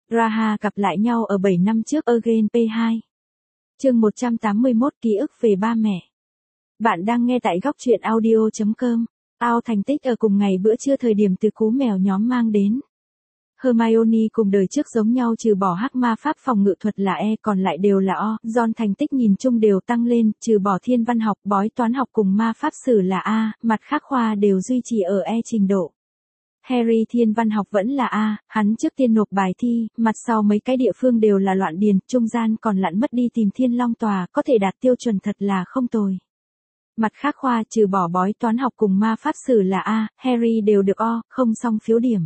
Raha gặp lại nhau ở 7 năm trước Again P2. Chương 181 ký ức về ba mẹ. Bạn đang nghe tại góc truyện audio.com. Ao thành tích ở cùng ngày bữa trưa thời điểm từ cú mèo nhóm mang đến. Hermione cùng đời trước giống nhau trừ bỏ hắc ma pháp phòng ngự thuật là E còn lại đều là O. Ron thành tích nhìn chung đều tăng lên, trừ bỏ thiên văn học, bói toán học cùng ma pháp sử là A, mặt khác khoa đều duy trì ở E trình độ. Harry thiên văn học vẫn là A, hắn trước tiên nộp bài thi, mặt sau mấy cái địa phương đều là loạn điền, trung gian còn lặn mất đi tìm thiên long tòa, có thể đạt tiêu chuẩn thật là không tồi. Mặt khác khoa trừ bỏ bói toán học cùng ma pháp sử là A, Harry đều được O, không xong phiếu điểm.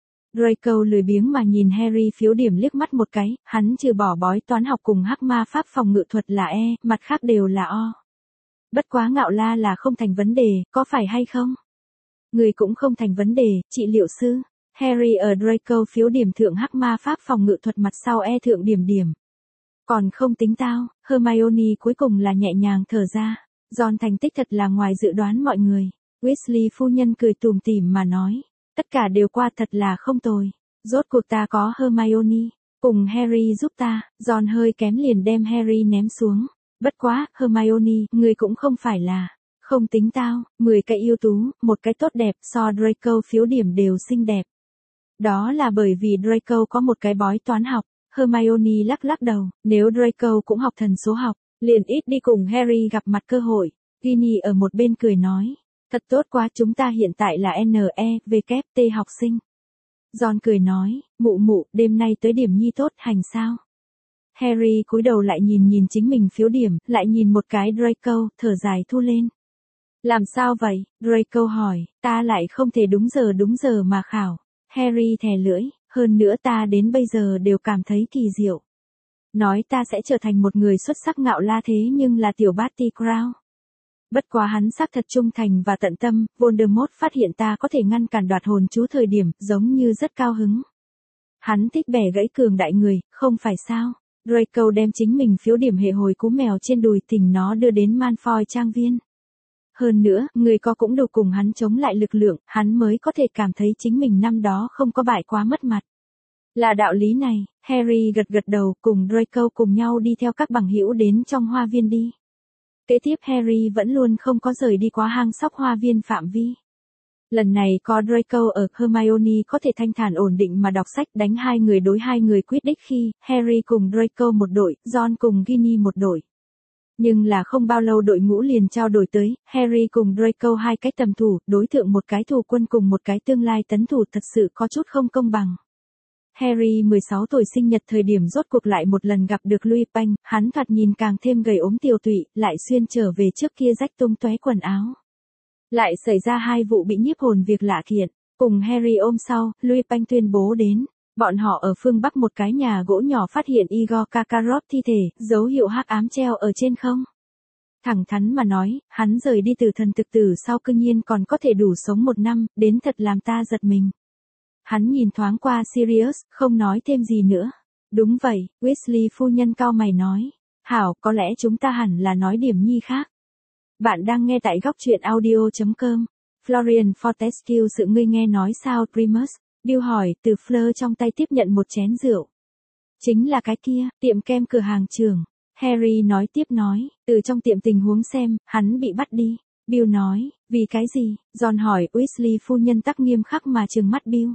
Draco lười biếng mà nhìn Harry phiếu điểm liếc mắt một cái, hắn trừ bỏ bói toán học cùng hắc ma pháp phòng ngự thuật là E, mặt khác đều là O. Bất quá ngạo la là không thành vấn đề, có phải hay không? Người cũng không thành vấn đề, trị liệu sư. Harry ở Draco phiếu điểm thượng hắc ma pháp phòng ngự thuật mặt sau E thượng điểm. Còn không tính tao, Hermione cuối cùng là nhẹ nhàng thở ra. Ron thành tích thật là ngoài dự đoán mọi người. Weasley phu nhân cười tủm tỉm mà nói. Tất cả đều qua thật là không tồi. Rốt cuộc ta có Hermione. Cùng Harry giúp ta, Ron hơi kém liền đem Harry ném xuống. Bất quá, Hermione, người cũng không phải là. Không tính tao, 10 cái ưu tú, một cái tốt đẹp so Draco phiếu điểm đều xinh đẹp. Đó là bởi vì Draco có một cái bói toán học. Hermione lắc đầu, nếu Draco cũng học thần số học, liền ít đi cùng Harry gặp mặt cơ hội. Ginny ở một bên cười nói, thật tốt quá, chúng ta hiện tại là NEVKT học sinh. Ron cười nói, mụ, đêm nay tới điểm nhi tốt hành sao? Harry cúi đầu lại nhìn chính mình phiếu điểm, lại nhìn một cái Draco, thở dài thu lên. Làm sao vậy? Draco hỏi, ta lại không thể đúng giờ mà khảo. Harry thè lưỡi, hơn nữa ta đến bây giờ đều cảm thấy kỳ diệu. Nói ta sẽ trở thành một người xuất sắc ngạo la thế nhưng là tiểu Barty Crouch. Bất quá hắn xác thật trung thành và tận tâm, Voldemort phát hiện ta có thể ngăn cản đoạt hồn chú thời điểm, giống như rất cao hứng. Hắn thích bẻ gãy cường đại người, không phải sao? Draco đem chính mình phiếu điểm hệ hồi cú mèo trên đùi thỉnh nó đưa đến Malfoy trang viên. Hơn nữa, người có cũng đủ cùng hắn chống lại lực lượng, hắn mới có thể cảm thấy chính mình năm đó không có bại quá mất mặt. Là đạo lý này, Harry gật đầu cùng Draco cùng nhau đi theo các bằng hữu đến trong hoa viên đi. Kế tiếp Harry vẫn luôn không có rời đi quá hang sóc hoa viên phạm vi. Lần này có Draco ở, Hermione có thể thanh thản ổn định mà đọc sách đánh 2 người đối 2 người quyết đích khi Harry cùng Draco một đội, Ron cùng Ginny một đội. Nhưng là không bao lâu đội ngũ liền trao đổi tới, Harry cùng Draco 2 cái tầm thủ, đối thượng một cái thủ quân cùng một cái tương lai tấn thủ thật sự có chút không công bằng. Harry 16 tuổi sinh nhật thời điểm rốt cuộc lại một lần gặp được Lupin, hắn thoạt nhìn càng thêm gầy ốm tiều tụy, lại xuyên trở về trước kia rách tung tóe quần áo. Lại xảy ra 2 vụ bị nhiếp hồn việc lạ kiện, cùng Harry ôm sau, Lupin tuyên bố đến. Bọn họ ở phương Bắc một cái nhà gỗ nhỏ phát hiện Igor Karkaroff thi thể, dấu hiệu hắc ám treo ở trên không. Thẳng thắn mà nói, hắn rời đi từ thần thực tử sau cư nhiên còn có thể đủ sống 1 năm, đến thật làm ta giật mình. Hắn nhìn thoáng qua Sirius, không nói thêm gì nữa. Đúng vậy, Weasley phu nhân cau mày nói. Hảo, có lẽ chúng ta hẳn là nói điểm nhi khác. Bạn đang nghe tại góc truyện audio.com. Florian Fortescue sự ngươi nghe nói sao Primus? Bill hỏi, từ Fleur trong tay tiếp nhận một chén rượu. Chính là cái kia, tiệm kem cửa hàng trường. Harry nói tiếp nói, từ trong tiệm tình huống xem, hắn bị bắt đi. Bill nói, vì cái gì? Ron hỏi, Weasley phu nhân tắc nghiêm khắc mà trừng mắt Bill.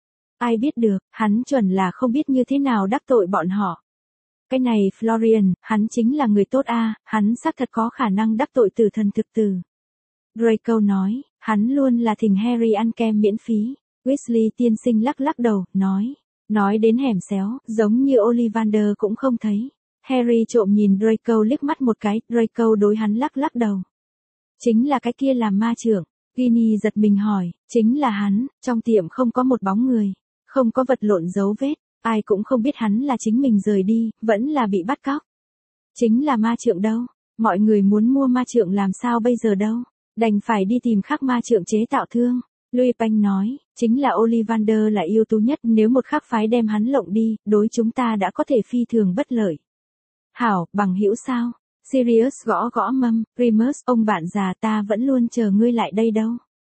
Ai biết được, hắn chuẩn là không biết như thế nào đắc tội bọn họ. Cái này Florian, hắn chính là người tốt a, hắn xác thật có khả năng đắc tội tử thần thực tử. Draco nói, hắn luôn là thỉnh Harry ăn kem miễn phí. Weasley tiên sinh lắc đầu, nói đến hẻm xéo, giống như Ollivander cũng không thấy. Harry trộm nhìn Draco liếc mắt một cái, Draco đối hắn lắc đầu. Chính là cái kia làm ma trưởng. Ginny giật mình hỏi, chính là hắn, trong tiệm không có một bóng người, không có vật lộn dấu vết, ai cũng không biết hắn là chính mình rời đi, vẫn là bị bắt cóc. Chính là ma trượng đâu, mọi người muốn mua ma trượng làm sao bây giờ đâu, đành phải đi tìm khắc ma trượng chế tạo thương. Lupin nói, chính là Ollivander là ưu tú nhất, nếu một khắc phái đem hắn lộng đi, đối chúng ta đã có thể phi thường bất lợi. Hảo, bằng hữu sao? Sirius gõ mâm, Primus, ông bạn già ta vẫn luôn chờ ngươi lại đây đâu.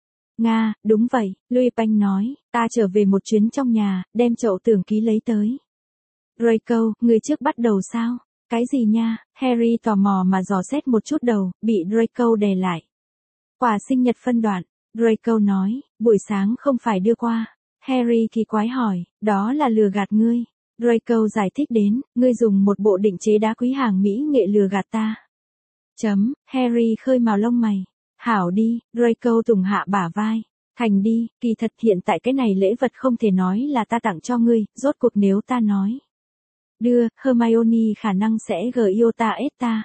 Nga, đúng vậy, Lupin nói, ta trở về một chuyến trong nhà, đem chậu tưởng ký lấy tới. Draco, người trước bắt đầu sao? Cái gì nha? Harry tò mò mà dò xét một chút đầu, bị Draco đè lại. Quà sinh nhật phân đoạn. Draco nói, buổi sáng không phải đưa qua. Harry kỳ quái hỏi, đó là lừa gạt ngươi. Draco giải thích đến, ngươi dùng một bộ định chế đá quý hàng Mỹ nghệ lừa gạt ta. Harry khơi mào lông mày. Hảo đi, Draco tùng hạ bả vai. Thành đi, kỳ thật hiện tại cái này lễ vật không thể nói là ta tặng cho ngươi, rốt cuộc nếu ta nói. Đưa, Hermione khả năng sẽ Giota ta.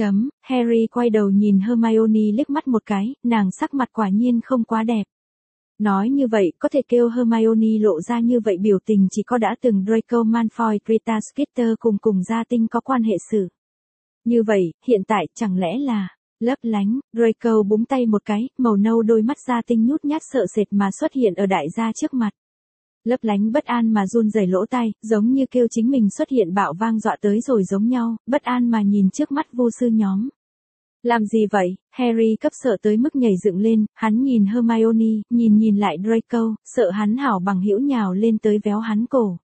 Harry quay đầu nhìn Hermione liếc mắt một cái, nàng sắc mặt quả nhiên không quá đẹp. Nói như vậy, có thể kêu Hermione lộ ra như vậy biểu tình chỉ có đã từng Draco Malfoy Rita Skeeter cùng gia tinh có quan hệ xử. Như vậy, hiện tại chẳng lẽ là, lấp lánh, Draco búng tay một cái, màu nâu đôi mắt gia tinh nhút nhát sợ sệt mà xuất hiện ở đại gia trước mặt. Lấp lánh bất an mà run rẩy lỗ tai, giống như kêu chính mình xuất hiện bạo vang dọa tới rồi giống nhau, bất an mà nhìn trước mắt vô sư nhóm. Làm gì vậy? Harry cấp sợ tới mức nhảy dựng lên, hắn nhìn Hermione, nhìn lại Draco, sợ hắn hảo bằng hữu nhào lên tới véo hắn cổ.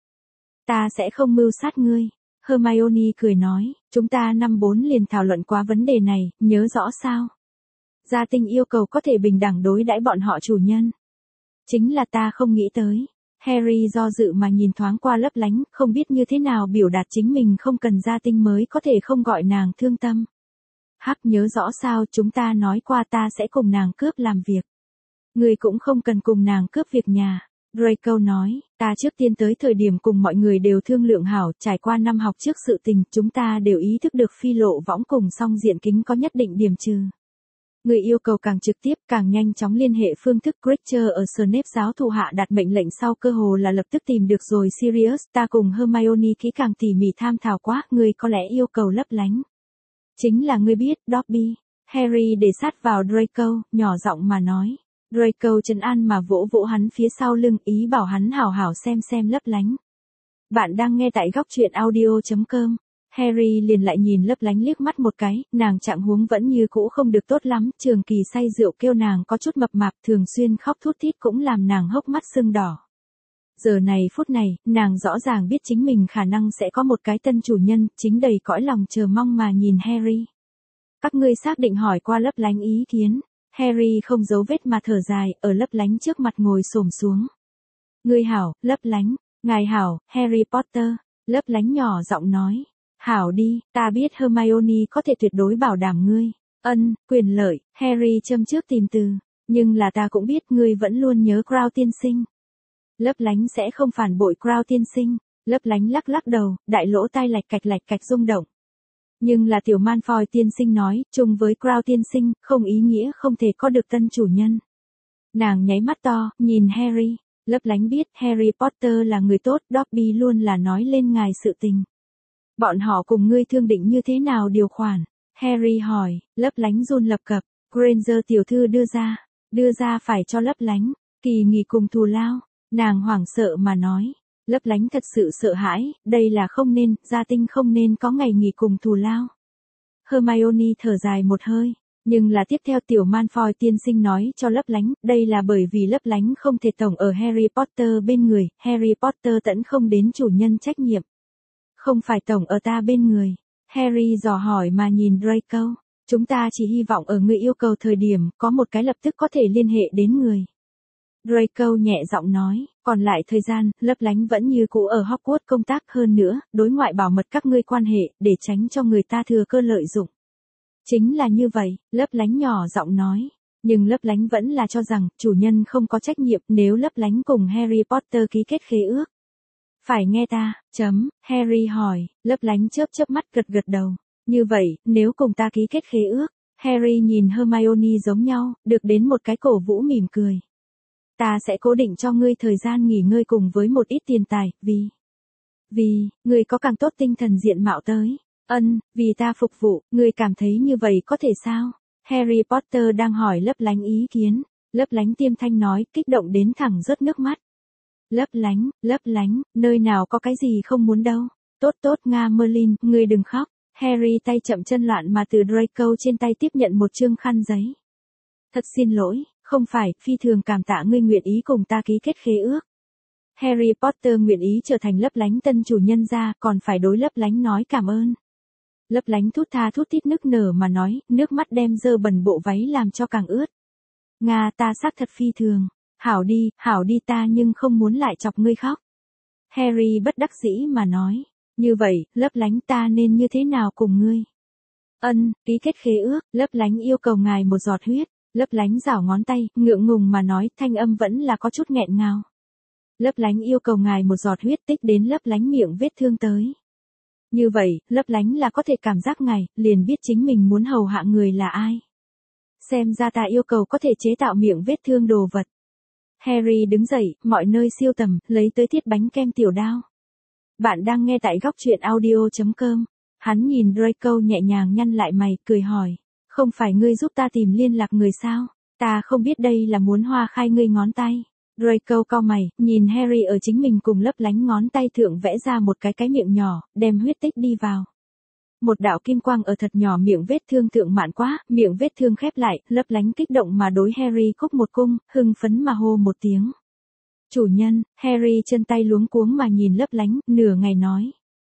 Ta sẽ không mưu sát ngươi. Hermione cười nói, chúng ta năm 4 liền thảo luận qua vấn đề này, nhớ rõ sao? Gia tinh yêu cầu có thể bình đẳng đối đãi bọn họ chủ nhân. Chính là ta không nghĩ tới. Harry do dự mà nhìn thoáng qua lấp lánh, không biết như thế nào biểu đạt chính mình không cần gia tinh mới có thể không gọi nàng thương tâm. Hắc nhớ rõ sao chúng ta nói qua ta sẽ cùng nàng cướp làm việc. Người cũng không cần cùng nàng cướp việc nhà. Draco nói, ta trước tiên tới thời điểm cùng mọi người đều thương lượng hảo, trải qua năm học trước sự tình, chúng ta đều ý thức được phi lộ võng cùng song diện kính có nhất định điểm trừ. Người yêu cầu càng trực tiếp, càng nhanh chóng liên hệ phương thức Creature ở Snape giáo thụ hạ đạt mệnh lệnh sau cơ hồ là lập tức tìm được rồi Sirius, ta cùng Hermione kỹ càng tỉ mỉ tham thảo quá, người có lẽ yêu cầu lấp lánh. Chính là ngươi biết, Dobby. Harry để sát vào Draco, nhỏ giọng mà nói. Draco trấn an mà vỗ vỗ hắn phía sau lưng, ý bảo hắn hảo hảo xem lấp lánh. Bạn đang nghe tại góc truyện audio.com. Harry liền lại nhìn lấp lánh liếc mắt một cái, nàng trạng huống vẫn như cũ không được tốt lắm, trường kỳ say rượu kêu nàng có chút mập mạp, thường xuyên khóc thút thít cũng làm nàng hốc mắt sưng đỏ. Giờ này phút này, nàng rõ ràng biết chính mình khả năng sẽ có một cái tân chủ nhân, chính đầy cõi lòng chờ mong mà nhìn Harry. Các ngươi xác định hỏi qua lấp lánh ý kiến. Harry không giấu vết mà thở dài, ở lấp lánh trước mặt ngồi xổm xuống. Ngươi hảo, lấp lánh, ngài hảo, Harry Potter, lấp lánh nhỏ giọng nói. Hảo đi, ta biết Hermione có thể tuyệt đối bảo đảm ngươi. Quyền lợi, Harry châm trước tìm từ. Nhưng là ta cũng biết ngươi vẫn luôn nhớ Crown tiên sinh. Lấp lánh sẽ không phản bội Crown tiên sinh. Lấp lánh lắc lắc đầu, đại lỗ tai lạch cạch rung động. Nhưng là tiểu Malfoy tiên sinh nói, chung với Crown tiên sinh, không ý nghĩa không thể có được tân chủ nhân. Nàng nháy mắt to, nhìn Harry. Lấp lánh biết Harry Potter là người tốt, Dobby luôn là nói lên ngài sự tình. Bọn họ cùng ngươi thương định như thế nào điều khoản? Harry hỏi, lấp lánh run lập cập, Granger tiểu thư đưa ra phải cho lấp lánh, kỳ nghỉ cùng thù lao, nàng hoảng sợ mà nói, lấp lánh thật sự sợ hãi, đây là không nên, gia tinh không nên có ngày nghỉ cùng thù lao. Hermione thở dài một hơi, nhưng là tiếp theo tiểu Malfoy tiên sinh nói cho lấp lánh, đây là bởi vì lấp lánh không thể tổng ở Harry Potter bên người, Harry Potter tẫn không đến chủ nhân trách nhiệm. Không phải tổng ở ta bên người. Harry dò hỏi mà nhìn Draco. Chúng ta chỉ hy vọng ở người yêu cầu thời điểm, có một cái lập tức có thể liên hệ đến người. Draco nhẹ giọng nói, còn lại thời gian, lấp lánh vẫn như cũ ở Hogwarts công tác hơn nữa, đối ngoại bảo mật các ngươi quan hệ, để tránh cho người ta thừa cơ lợi dụng. Chính là như vậy, lấp lánh nhỏ giọng nói. Nhưng lấp lánh vẫn là cho rằng, chủ nhân không có trách nhiệm nếu lấp lánh cùng Harry Potter ký kết khế ước. Phải nghe ta, Harry hỏi, lấp lánh chớp mắt gật đầu. Như vậy, nếu cùng ta ký kết khế ước, Harry nhìn Hermione giống nhau, được đến một cái cổ vũ mỉm cười. Ta sẽ cố định cho ngươi thời gian nghỉ ngơi cùng với một ít tiền tài, vì, ngươi có càng tốt tinh thần diện mạo tới. Vì ta phục vụ, ngươi cảm thấy như vậy có thể sao? Harry Potter đang hỏi lấp lánh ý kiến. Lấp lánh tiêm thanh nói, kích động đến thẳng rớt nước mắt. Lấp lánh, nơi nào có cái gì không muốn đâu. Tốt Nga Merlin, ngươi đừng khóc. Harry tay chậm chân loạn mà từ Draco trên tay tiếp nhận một chương khăn giấy. Thật xin lỗi, không phải, phi thường cảm tạ ngươi nguyện ý cùng ta ký kết khế ước. Harry Potter nguyện ý trở thành Lấp Lánh tân chủ nhân ra, còn phải đối Lấp Lánh nói cảm ơn. Lấp Lánh thút tha thút thít nức nở mà nói, nước mắt đem dơ bẩn bộ váy làm cho càng ướt. Nga, ta xác thật phi thường. Hảo đi ta nhưng không muốn lại chọc ngươi khóc. Harry bất đắc dĩ mà nói. Như vậy, Lấp Lánh ta nên như thế nào cùng ngươi? Ký kết khế ước, Lấp Lánh yêu cầu ngài một giọt huyết. Lấp Lánh giảo ngón tay, ngượng ngùng mà nói, thanh âm vẫn là có chút nghẹn ngào. Lấp Lánh yêu cầu ngài một giọt huyết tích đến Lấp Lánh miệng vết thương tới. Như vậy, Lấp Lánh là có thể cảm giác ngài, liền biết chính mình muốn hầu hạ người là ai. Xem ra ta yêu cầu có thể chế tạo miệng vết thương đồ vật. Harry đứng dậy, mọi nơi siêu tầm, lấy tới thiết bánh kem tiểu đao. Bạn đang nghe tại góc truyện audio.com. Hắn nhìn Draco nhẹ nhàng nhăn lại mày, cười hỏi. Không phải ngươi giúp ta tìm liên lạc người sao? Ta không biết đây là muốn hoa khai ngươi ngón tay. Draco cau mày, nhìn Harry ở chính mình cùng Lấp Lánh ngón tay thượng vẽ ra một cái miệng nhỏ, đem huyết tích đi vào. Một đạo kim quang ở thật nhỏ miệng vết thương thượng mạn quá, miệng vết thương khép lại, Lấp Lánh kích động mà đối Harry khúc một cung, hưng phấn mà hô một tiếng. Chủ nhân, Harry chân tay luống cuống mà nhìn Lấp Lánh, nửa ngày nói.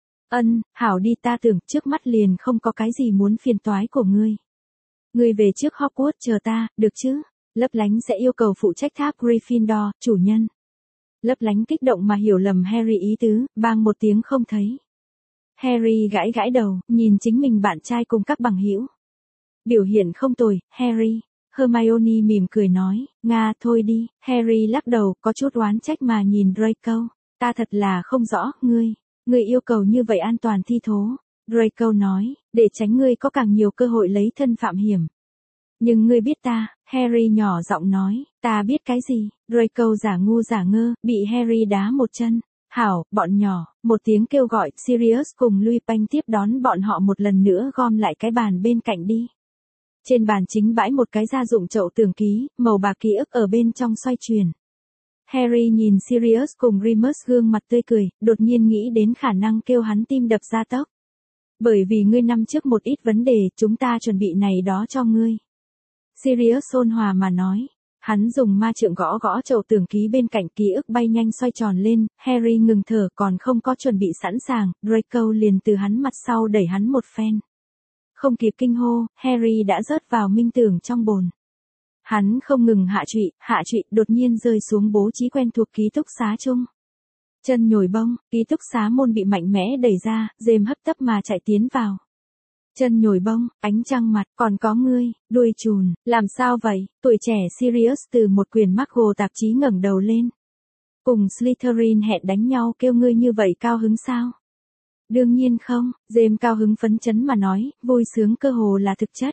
Hảo đi ta tưởng trước mắt liền không có cái gì muốn phiền toái của ngươi. Ngươi về trước Hogwarts chờ ta, được chứ? Lấp Lánh sẽ yêu cầu phụ trách tháp Gryffindor, chủ nhân. Lấp Lánh kích động mà hiểu lầm Harry ý tứ, bang một tiếng không thấy. Harry gãi gãi đầu, nhìn chính mình bạn trai cùng các bằng hữu. Biểu hiện không tồi, Harry. Hermione mỉm cười nói, Nga thôi đi. Harry lắc đầu, có chút oán trách mà nhìn Draco. Ta thật là không rõ, ngươi yêu cầu như vậy an toàn thi thố. Draco nói, để tránh ngươi có càng nhiều cơ hội lấy thân phạm hiểm. Nhưng ngươi biết ta, Harry nhỏ giọng nói, ta biết cái gì? Draco giả ngu giả ngơ, bị Harry đá một chân. Hảo, bọn nhỏ, một tiếng kêu gọi, Sirius cùng Lupin tiếp đón bọn họ một lần nữa gom lại cái bàn bên cạnh đi. Trên bàn chính bãi một cái gia dụng chậu tường ký, màu bạc ký ức ở bên trong xoay chuyển. Harry nhìn Sirius cùng Remus gương mặt tươi cười, đột nhiên nghĩ đến khả năng kêu hắn tim đập ra tốc. Bởi vì ngươi năm trước một ít vấn đề, chúng ta chuẩn bị này đó cho ngươi. Sirius ôn hòa mà nói. Hắn dùng ma trượng gõ gõ chậu tường ký bên cạnh ký ức bay nhanh xoay tròn lên, Harry ngừng thở còn không có chuẩn bị sẵn sàng, Draco liền từ hắn mặt sau đẩy hắn một phen. Không kịp kinh hô, Harry đã rớt vào minh tưởng trong bồn. Hắn không ngừng hạ trụy, đột nhiên rơi xuống bố trí quen thuộc ký túc xá chung. Chân nhồi bông, ký túc xá môn bị mạnh mẽ đẩy ra, James hấp tấp mà chạy tiến vào. Chân nhồi bông, ánh trăng mặt, còn có ngươi, đuôi chùn, làm sao vậy? Tuổi trẻ Sirius từ một quyển Muggle tạp chí ngẩng đầu lên. Cùng Slytherin hẹn đánh nhau kêu ngươi như vậy cao hứng sao? Đương nhiên không, James cao hứng phấn chấn mà nói, vui sướng cơ hồ là thực chất.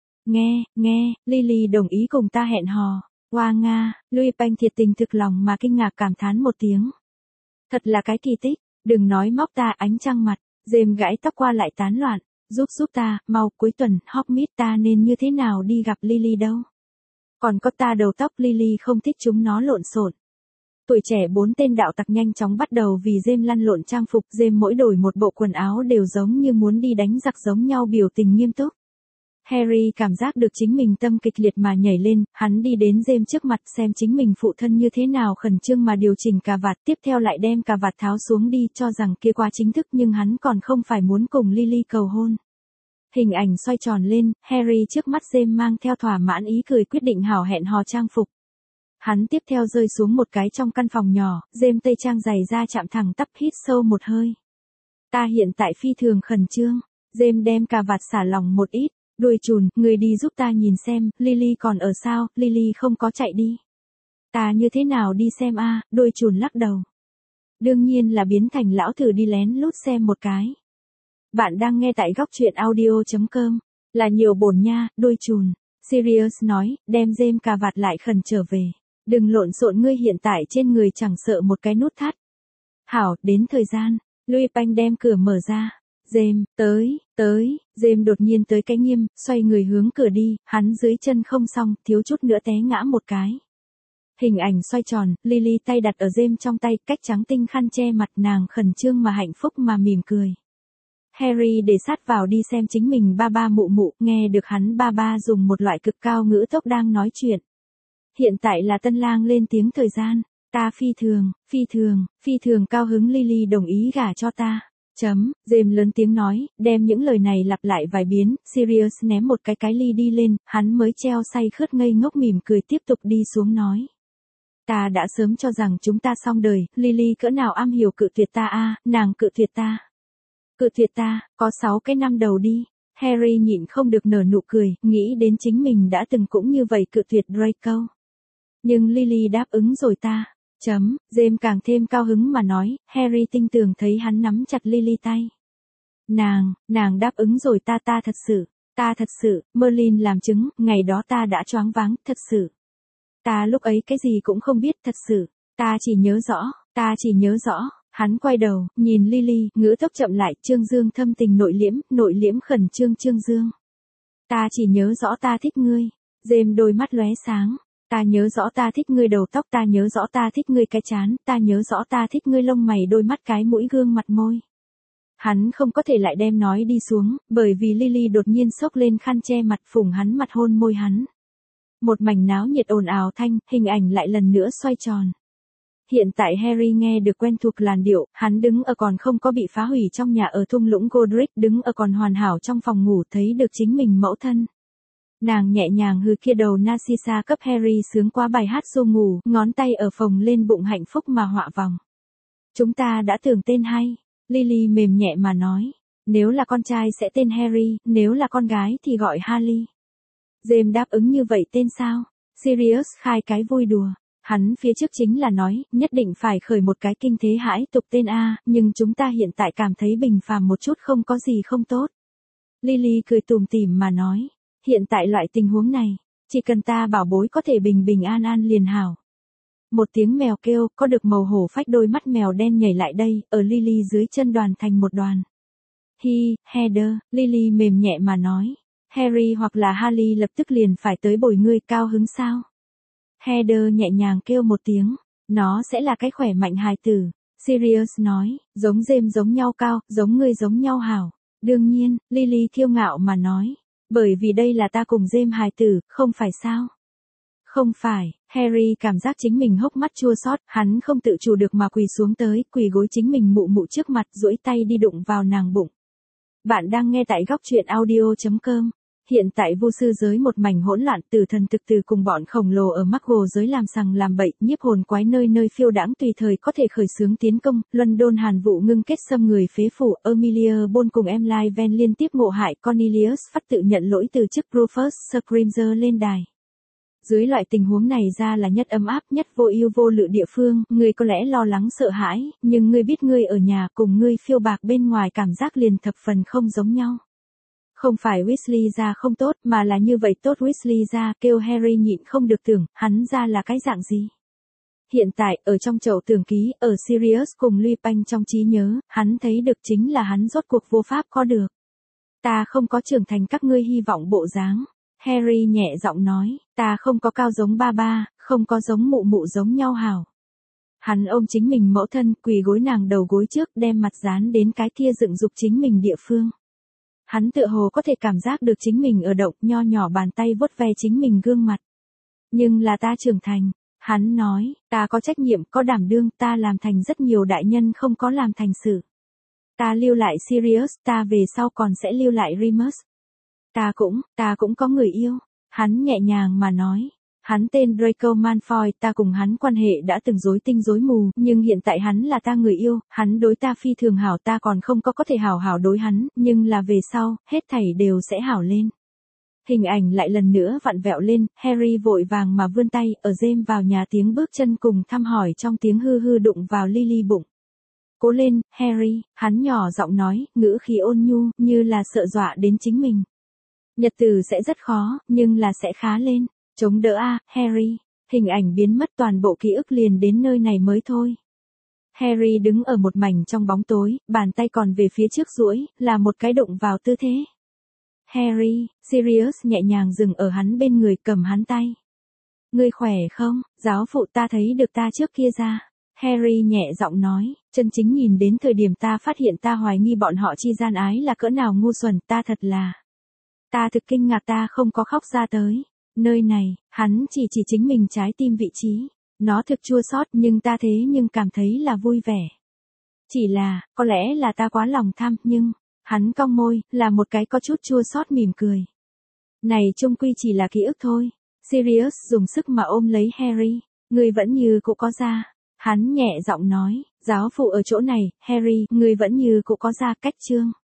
Nghe, Lily đồng ý cùng ta hẹn hò. Hoa Nga, Lupin thiệt tình thực lòng mà kinh ngạc cảm thán một tiếng. Thật là cái kỳ tích, đừng nói móc ta ánh trăng mặt, James gãi tóc qua lại tán loạn. Giúp ta, mau cuối tuần, Hogsmeade ta nên như thế nào đi gặp Lily đâu. Còn có ta đầu tóc Lily không thích chúng nó lộn xộn. Tuổi trẻ 4 tên đạo tặc nhanh chóng bắt đầu vì James lăn lộn trang phục, James mỗi đổi một bộ quần áo đều giống như muốn đi đánh giặc giống nhau biểu tình nghiêm túc. Harry cảm giác được chính mình tâm kịch liệt mà nhảy lên, hắn đi đến James trước mặt xem chính mình phụ thân như thế nào khẩn trương mà điều chỉnh cà vạt, tiếp theo lại đem cà vạt tháo xuống đi cho rằng kia quá chính thức nhưng hắn còn không phải muốn cùng Lily cầu hôn. Hình ảnh xoay tròn lên, Harry trước mắt James mang theo thỏa mãn ý cười quyết định hảo hẹn hò trang phục. Hắn tiếp theo rơi xuống một cái trong căn phòng nhỏ, James tây trang giày ra chạm thẳng tắp hít sâu một hơi. Ta hiện tại phi thường khẩn trương, James đem cà vạt xả lỏng một ít. Đuôi chùn, người đi giúp ta nhìn xem, Lily còn ở sao, Lily không có chạy đi. Ta như thế nào đi xem a? Đuôi chùn lắc đầu. Đương nhiên là biến thành lão thử đi lén lút xem một cái. Bạn đang nghe tại góc truyện audio.com, là nhiều bổn nha, đuôi chùn. Sirius nói, đem James cà vạt lại khẩn trở về. Đừng lộn xộn ngươi hiện tại trên người chẳng sợ một cái nút thắt. Hảo, đến thời gian, Lupin đem cửa mở ra. James, tới, James đột nhiên tới cái nghiêm, xoay người hướng cửa đi, hắn dưới chân không xong, thiếu chút nữa té ngã một cái. Hình ảnh xoay tròn, Lily tay đặt ở James trong tay, cách trắng tinh khăn che mặt nàng khẩn trương mà hạnh phúc mà mỉm cười. Harry để sát vào đi xem chính mình ba mụ, nghe được hắn ba dùng một loại cực cao ngữ tốc đang nói chuyện. Hiện tại là tân lang lên tiếng thời gian. Ta phi thường cao hứng Lily đồng ý gả cho ta. James lớn tiếng nói, đem những lời này lặp lại vài biến, Sirius ném một cái ly đi lên, hắn mới treo say khướt ngây ngốc mỉm cười tiếp tục đi xuống nói. Ta đã sớm cho rằng chúng ta xong đời, Lily cỡ nào am hiểu cự tuyệt ta a, nàng cự tuyệt ta. Cự tuyệt ta, có 6 cái năm đầu đi. Harry nhịn không được nở nụ cười, nghĩ đến chính mình đã từng cũng như vậy cự tuyệt Draco. Nhưng Lily đáp ứng rồi ta. James càng thêm cao hứng mà nói, Harry tinh tường thấy hắn nắm chặt Lily tay. Nàng đáp ứng rồi ta thật sự, Merlin làm chứng, ngày đó ta đã choáng váng, thật sự. Ta lúc ấy cái gì cũng không biết, thật sự, ta chỉ nhớ rõ, hắn quay đầu, nhìn Lily, ngữ tốc chậm lại, Trương Dương thâm tình nội liễm khẩn trương Trương Dương. Ta chỉ nhớ rõ ta thích ngươi, James đôi mắt lóe sáng. Ta nhớ rõ ta thích ngươi đầu tóc, ta nhớ rõ ta thích ngươi cái trán, ta nhớ rõ ta thích ngươi lông mày đôi mắt cái mũi gương mặt môi. Hắn không có thể lại đem nói đi xuống, bởi vì Lily đột nhiên xốc lên khăn che mặt phủng hắn mặt hôn môi hắn. Một mảnh náo nhiệt ồn ào thanh, hình ảnh lại lần nữa xoay tròn. Hiện tại Harry nghe được quen thuộc làn điệu, hắn đứng ở còn không có bị phá hủy trong nhà ở thung lũng Godric, đứng ở còn hoàn hảo trong phòng ngủ thấy được chính mình mẫu thân. Nàng nhẹ nhàng hừ kia đầu Narcissa cấp Harry sướng qua bài hát xô ngủ, ngón tay ở phồng lên bụng hạnh phúc mà họa vòng. Chúng ta đã tưởng tên hay, Lily mềm nhẹ mà nói, nếu là con trai sẽ tên Harry, nếu là con gái thì gọi Harley. James đáp ứng như vậy tên sao? Sirius khai cái vui đùa, hắn phía trước chính là nói, nhất định phải khởi một cái kinh thế hãi tục tên A, nhưng chúng ta hiện tại cảm thấy bình phàm một chút không có gì không tốt. Lily cười tủm tỉm mà nói. Hiện tại loại tình huống này, chỉ cần ta bảo bối có thể bình bình an an liền hảo. Một tiếng mèo kêu, có được màu hổ phách đôi mắt mèo đen nhảy lại đây, ở Lily dưới chân đoàn thành một đoàn. Heather, Lily mềm nhẹ mà nói. Harry hoặc là Harley lập tức liền phải tới bồi ngươi, cao hứng sao? Heather nhẹ nhàng kêu một tiếng, nó sẽ là cái khỏe mạnh hài tử. Sirius nói, giống James giống nhau cao, giống ngươi giống nhau hảo. Đương nhiên, Lily kiêu ngạo mà nói. Bởi vì đây là ta cùng James hài tử, không phải sao? Không phải, Harry cảm giác chính mình hốc mắt chua xót, hắn không tự chủ được mà quỳ xuống tới, quỳ gối chính mình mụ mụ trước mặt, duỗi tay đi đụng vào nàng bụng. Bạn đang nghe tại góc truyện audio.com. Hiện tại vô sư giới một mảnh hỗn loạn, tử thần thực từ cùng bọn khổng lồ ở Muggle giới làm sằng làm bậy, nhiếp hồn quái nơi nơi phiêu đãng tùy thời có thể khởi xướng tiến công, London Hàn vụ ngưng kết xâm người phế phủ, Emilia Bond cùng Emily Van liên tiếp ngộ hại, Cornelius phát tự nhận lỗi từ chức Rufus Scrimger lên đài. Dưới loại tình huống này ra là nhất ấm áp nhất vô ưu vô lự địa phương, ngươi có lẽ lo lắng sợ hãi, nhưng ngươi biết ngươi ở nhà cùng ngươi phiêu bạc bên ngoài cảm giác liền thập phần không giống nhau. Không phải Weasley ra không tốt mà là như vậy tốt Weasley ra, kêu Harry nhịn không được tưởng, hắn ra là cái dạng gì. Hiện tại, ở trong chậu tường ký, ở Sirius cùng Lupin trong trí nhớ, hắn thấy được chính là hắn rốt cuộc vô pháp có được. Ta không có trưởng thành các ngươi hy vọng bộ dáng. Harry nhẹ giọng nói, ta không có cao giống ba ba, không có giống mụ mụ giống nhau hảo. Hắn ôm chính mình mẫu thân, quỳ gối nàng đầu gối trước, đem mặt dán đến cái kia dựng dục chính mình địa phương. Hắn tựa hồ có thể cảm giác được chính mình ở động, nho nhỏ bàn tay vuốt ve chính mình gương mặt. Nhưng là ta trưởng thành, hắn nói, ta có trách nhiệm, có đảm đương, ta làm thành rất nhiều đại nhân không có làm thành sự. Ta lưu lại Sirius, ta về sau còn sẽ lưu lại Remus. Ta cũng có người yêu. Hắn nhẹ nhàng mà nói. Hắn tên Draco Malfoy, ta cùng hắn quan hệ đã từng rối tinh rối mù, nhưng hiện tại hắn là ta người yêu, hắn đối ta phi thường hảo, ta còn không có thể hảo hảo đối hắn, nhưng là về sau, hết thảy đều sẽ hảo lên. Hình ảnh lại lần nữa vặn vẹo lên, Harry vội vàng mà vươn tay, ở James vào nhà tiếng bước chân cùng thăm hỏi trong tiếng hư hư đụng vào Lily bụng. Cố lên, Harry, hắn nhỏ giọng nói, ngữ khí ôn nhu, như là sợ dọa đến chính mình. Nhật tử sẽ rất khó, nhưng là sẽ khá lên. Chống đỡ a, Harry. Hình ảnh biến mất toàn bộ ký ức liền đến nơi này mới thôi. Harry đứng ở một mảnh trong bóng tối, bàn tay còn về phía trước duỗi, là một cái đụng vào tư thế. Harry, Sirius nhẹ nhàng dừng ở hắn bên người cầm hắn tay. Ngươi khỏe không, giáo phụ ta thấy được ta trước kia ra. Harry nhẹ giọng nói, chân chính nhìn đến thời điểm ta phát hiện ta hoài nghi bọn họ chi gian ái là cỡ nào ngu xuẩn, ta thật là. Ta thực kinh ngạc ta không có khóc ra tới. Nơi này, hắn chỉ chính mình trái tim vị trí. Nó thực chua xót nhưng ta thế nhưng cảm thấy là vui vẻ. Chỉ là, có lẽ là ta quá lòng tham, nhưng, hắn cong môi, là một cái có chút chua xót mỉm cười. Này chung quy chỉ là ký ức thôi. Sirius dùng sức mà ôm lấy Harry, ngươi vẫn như cũ có da. Hắn nhẹ giọng nói, giáo phụ ở chỗ này, Harry, ngươi vẫn như cũ có da. Cách chương